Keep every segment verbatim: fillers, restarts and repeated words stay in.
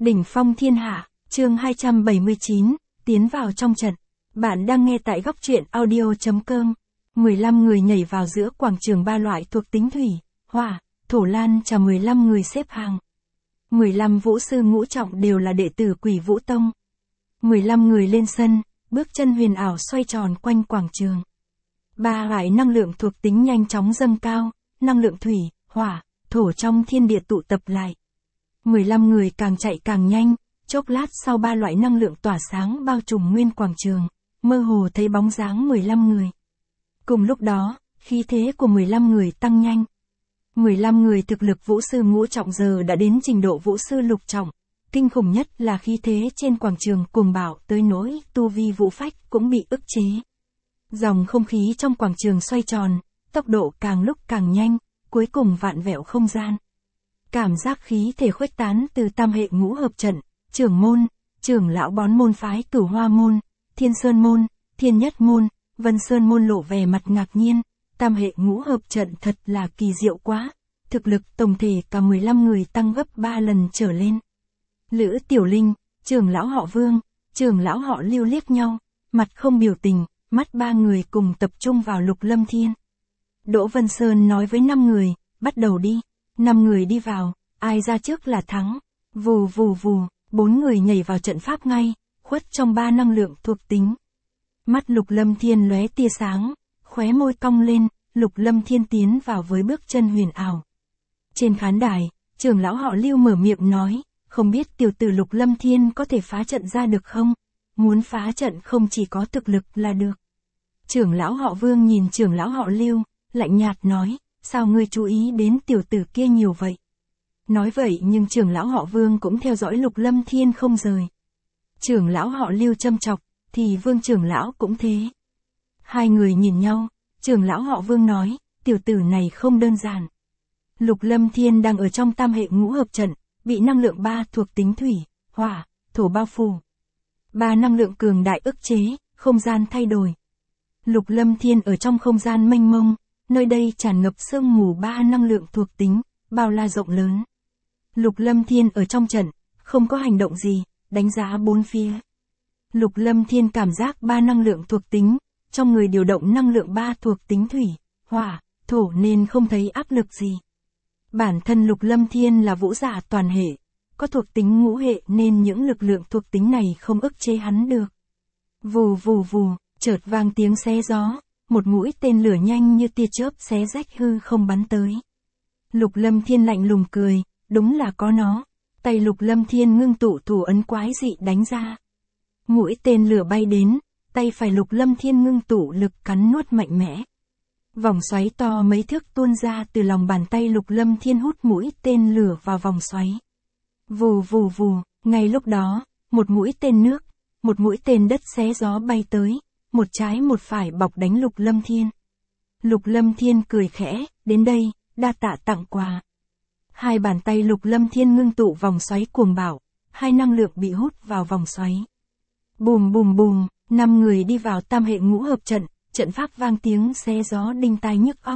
Đỉnh phong thiên hạ, chương hai trăm bảy mươi chín, tiến vào trong trận. Bạn đang nghe tại góc truyện audio.com. mười lăm người nhảy vào giữa quảng trường ba loại thuộc tính thủy, hỏa, thổ lan chào mười lăm người xếp hàng. mười lăm vũ sư ngũ trọng đều là đệ tử Quỷ Vũ Tông. mười lăm người lên sân, bước chân huyền ảo xoay tròn quanh quảng trường. Ba loại năng lượng thuộc tính nhanh chóng dâng cao, năng lượng thủy, hỏa, thổ trong thiên địa tụ tập lại. mười lăm người càng chạy càng nhanh, chốc lát sau ba loại năng lượng tỏa sáng bao trùm nguyên quảng trường, mơ hồ thấy bóng dáng mười lăm người. Cùng lúc đó, khí thế của mười lăm người tăng nhanh. mười lăm người thực lực vũ sư ngũ trọng giờ đã đến trình độ vũ sư lục trọng. Kinh khủng nhất là khí thế trên quảng trường cuồng bạo tới nỗi tu vi vũ phách cũng bị ức chế. Dòng không khí trong quảng trường xoay tròn, tốc độ càng lúc càng nhanh, cuối cùng vạn vẹo không gian. Cảm giác khí thể khuếch tán từ tam hệ ngũ hợp trận, trưởng môn, trưởng lão bón môn phái Cửu Hoa môn, Thiên Sơn môn, Thiên Nhất môn, Vân Sơn môn lộ vẻ mặt ngạc nhiên, tam hệ ngũ hợp trận thật là kỳ diệu quá, thực lực tổng thể cả mười lăm người tăng gấp ba lần trở lên. Lữ Tiểu Linh, trưởng lão họ Vương, trưởng lão họ Lưu liếc nhau, mặt không biểu tình, mắt ba người cùng tập trung vào Lục Lâm Thiên. Đỗ Vân Sơn nói với năm người, bắt đầu đi. Năm người đi vào, ai ra trước là thắng. Vù vù vù, bốn người nhảy vào trận pháp ngay, khuất trong ba năng lượng thuộc tính. Mắt Lục Lâm Thiên lóe tia sáng, khóe môi cong lên, Lục Lâm Thiên tiến vào với bước chân huyền ảo. Trên khán đài, trưởng lão họ Lưu mở miệng nói, không biết tiểu tử Lục Lâm Thiên có thể phá trận ra được không? Muốn phá trận không chỉ có thực lực là được. Trưởng lão họ Vương nhìn trưởng lão họ Lưu, lạnh nhạt nói, sao ngươi chú ý đến tiểu tử kia nhiều vậy? Nói vậy nhưng trưởng lão họ Vương cũng theo dõi Lục Lâm Thiên không rời. Trưởng lão họ Lưu châm chọc, thì Vương trưởng lão cũng thế. Hai người nhìn nhau, trưởng lão họ Vương nói, tiểu tử này không đơn giản. Lục Lâm Thiên đang ở trong tam hệ ngũ hợp trận, bị năng lượng ba thuộc tính thủy, hỏa, thổ bao phủ. Ba năng lượng cường đại ức chế, không gian thay đổi. Lục Lâm Thiên ở trong không gian mênh mông, nơi đây tràn ngập sương mù ba năng lượng thuộc tính, bao la rộng lớn. Lục Lâm Thiên ở trong trận, không có hành động gì, đánh giá bốn phía. Lục Lâm Thiên cảm giác ba năng lượng thuộc tính, trong người điều động năng lượng ba thuộc tính thủy, hỏa, thổ nên không thấy áp lực gì. Bản thân Lục Lâm Thiên là vũ giả toàn hệ, có thuộc tính ngũ hệ nên những lực lượng thuộc tính này không ức chế hắn được. Vù vù vù, chợt vang tiếng xé gió, một mũi tên lửa nhanh như tia chớp xé rách hư không bắn tới. Lục Lâm Thiên lạnh lùng cười, đúng là có nó. Tay Lục Lâm Thiên ngưng tụ thủ ấn quái dị đánh ra. Mũi tên lửa bay đến, tay phải Lục Lâm Thiên ngưng tụ lực cắn nuốt mạnh mẽ. Vòng xoáy to mấy thước tuôn ra từ lòng bàn tay Lục Lâm Thiên hút mũi tên lửa vào vòng xoáy. Vù vù vù, ngay lúc đó, một mũi tên nước, một mũi tên đất xé gió bay tới, một trái một phải bọc đánh Lục Lâm Thiên. Lục Lâm Thiên cười khẽ, đến đây, đa tạ tặng quà. Hai bàn tay Lục Lâm Thiên ngưng tụ vòng xoáy cuồng bạo, hai năng lượng bị hút vào vòng xoáy. Bùm bùm bùm, năm người đi vào tam hệ ngũ hợp trận, trận pháp vang tiếng xé gió đinh tai nhức óc.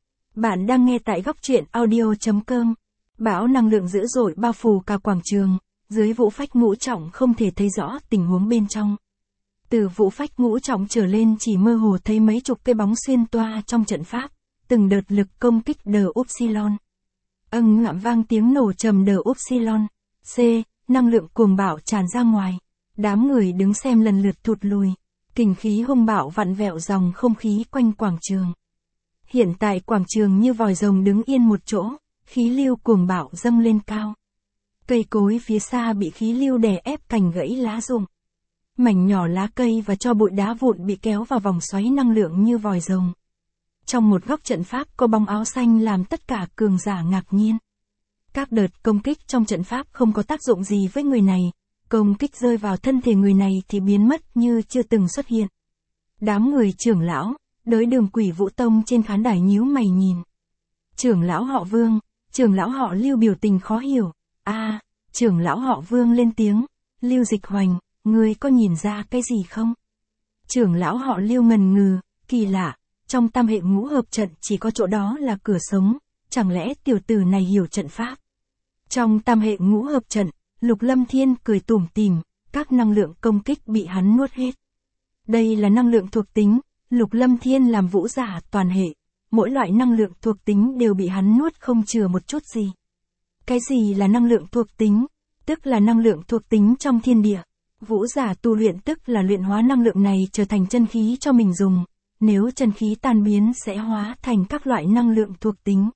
Bạn đang nghe tại góc truyện audio.com. Bão năng lượng dữ dội bao phủ cả quảng trường, dưới vũ phách ngũ trọng không thể thấy rõ tình huống bên trong. Từ vũ phách ngũ trọng trở lên chỉ mơ hồ thấy mấy chục cây bóng xuyên toa trong trận pháp, từng đợt lực công kích đờ upsilon. Âng ngạm vang tiếng nổ trầm đờ upsilon. C, năng lượng cuồng bạo tràn ra ngoài. Đám người đứng xem lần lượt thụt lùi. Kình khí hung bạo vặn vẹo dòng không khí quanh quảng trường. Hiện tại quảng trường như vòi rồng đứng yên một chỗ, khí lưu cuồng bạo dâng lên cao. Cây cối phía xa bị khí lưu đè ép cành gãy lá rụng. Mảnh nhỏ lá cây và cho bụi đá vụn bị kéo vào vòng xoáy năng lượng như vòi rồng. Trong một góc trận pháp có bóng áo xanh làm tất cả cường giả ngạc nhiên. Các đợt công kích trong trận pháp không có tác dụng gì với người này, công kích rơi vào thân thể người này thì biến mất như chưa từng xuất hiện. Đám người trưởng lão, đới đường Quỷ Vũ Tông trên khán đài nhíu mày nhìn. Trưởng lão họ Vương, trưởng lão họ Lưu biểu tình khó hiểu. A, à, trưởng lão họ Vương lên tiếng, Lưu Dịch Hoành, ngươi có nhìn ra cái gì không? Trưởng lão họ Lưu ngần ngừ, kỳ lạ, trong tam hệ ngũ hợp trận chỉ có chỗ đó là cửa sống, chẳng lẽ tiểu tử này hiểu trận pháp? Trong tam hệ ngũ hợp trận, Lục Lâm Thiên cười tủm tỉm, các năng lượng công kích bị hắn nuốt hết. Đây là năng lượng thuộc tính, Lục Lâm Thiên làm vũ giả toàn hệ, mỗi loại năng lượng thuộc tính đều bị hắn nuốt không chừa một chút gì. Cái gì là năng lượng thuộc tính? Tức là năng lượng thuộc tính trong thiên địa. Vũ giả tu luyện tức là luyện hóa năng lượng này trở thành chân khí cho mình dùng, nếu chân khí tan biến sẽ hóa thành các loại năng lượng thuộc tính.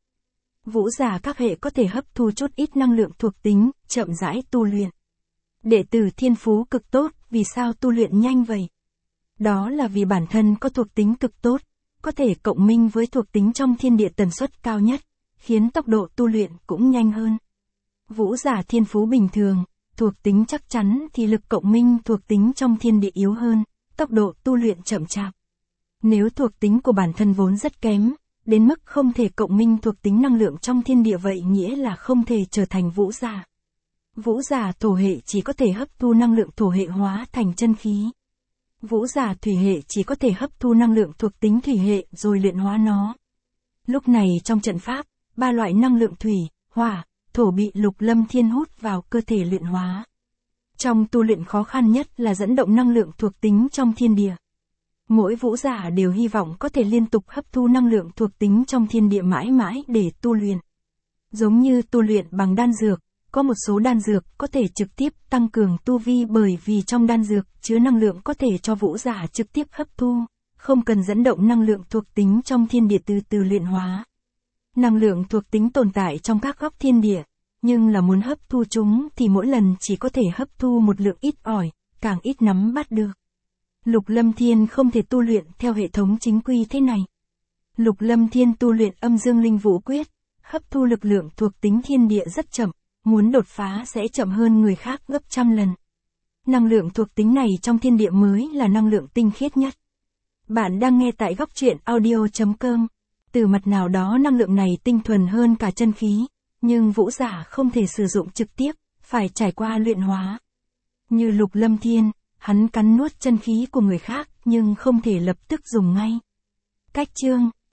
Vũ giả các hệ có thể hấp thu chút ít năng lượng thuộc tính, chậm rãi tu luyện. Đệ tử thiên phú cực tốt, vì sao tu luyện nhanh vậy? Đó là vì bản thân có thuộc tính cực tốt, có thể cộng minh với thuộc tính trong thiên địa tần suất cao nhất, khiến tốc độ tu luyện cũng nhanh hơn. Vũ giả thiên phú bình thường, thuộc tính chắc chắn thì lực cộng minh thuộc tính trong thiên địa yếu hơn, tốc độ tu luyện chậm chạp. Nếu thuộc tính của bản thân vốn rất kém, đến mức không thể cộng minh thuộc tính năng lượng trong thiên địa vậy nghĩa là không thể trở thành vũ giả. Vũ giả thổ hệ chỉ có thể hấp thu năng lượng thổ hệ hóa thành chân khí. Vũ giả thủy hệ chỉ có thể hấp thu năng lượng thuộc tính thủy hệ rồi luyện hóa nó. Lúc này trong trận pháp, ba loại năng lượng thủy, hỏa, thổ bị Lục Lâm Thiên hút vào cơ thể luyện hóa. Trong tu luyện khó khăn nhất là dẫn động năng lượng thuộc tính trong thiên địa. Mỗi vũ giả đều hy vọng có thể liên tục hấp thu năng lượng thuộc tính trong thiên địa mãi mãi để tu luyện. Giống như tu luyện bằng đan dược, có một số đan dược có thể trực tiếp tăng cường tu vi bởi vì trong đan dược chứa năng lượng có thể cho vũ giả trực tiếp hấp thu, không cần dẫn động năng lượng thuộc tính trong thiên địa từ từ luyện hóa. Năng lượng thuộc tính tồn tại trong các góc thiên địa, nhưng là muốn hấp thu chúng thì mỗi lần chỉ có thể hấp thu một lượng ít ỏi, càng ít nắm bắt được. Lục Lâm Thiên không thể tu luyện theo hệ thống chính quy thế này. Lục Lâm Thiên tu luyện âm dương linh vũ quyết, hấp thu lực lượng thuộc tính thiên địa rất chậm, muốn đột phá sẽ chậm hơn người khác gấp trăm lần. Năng lượng thuộc tính này trong thiên địa mới là năng lượng tinh khiết nhất. Bạn đang nghe tại góc truyện audio chấm com. Từ mặt nào đó năng lượng này tinh thuần hơn cả chân khí, nhưng vũ giả không thể sử dụng trực tiếp, phải trải qua luyện hóa. Như Lục Lâm Thiên, hắn cắn nuốt chân khí của người khác nhưng không thể lập tức dùng ngay. Cách chương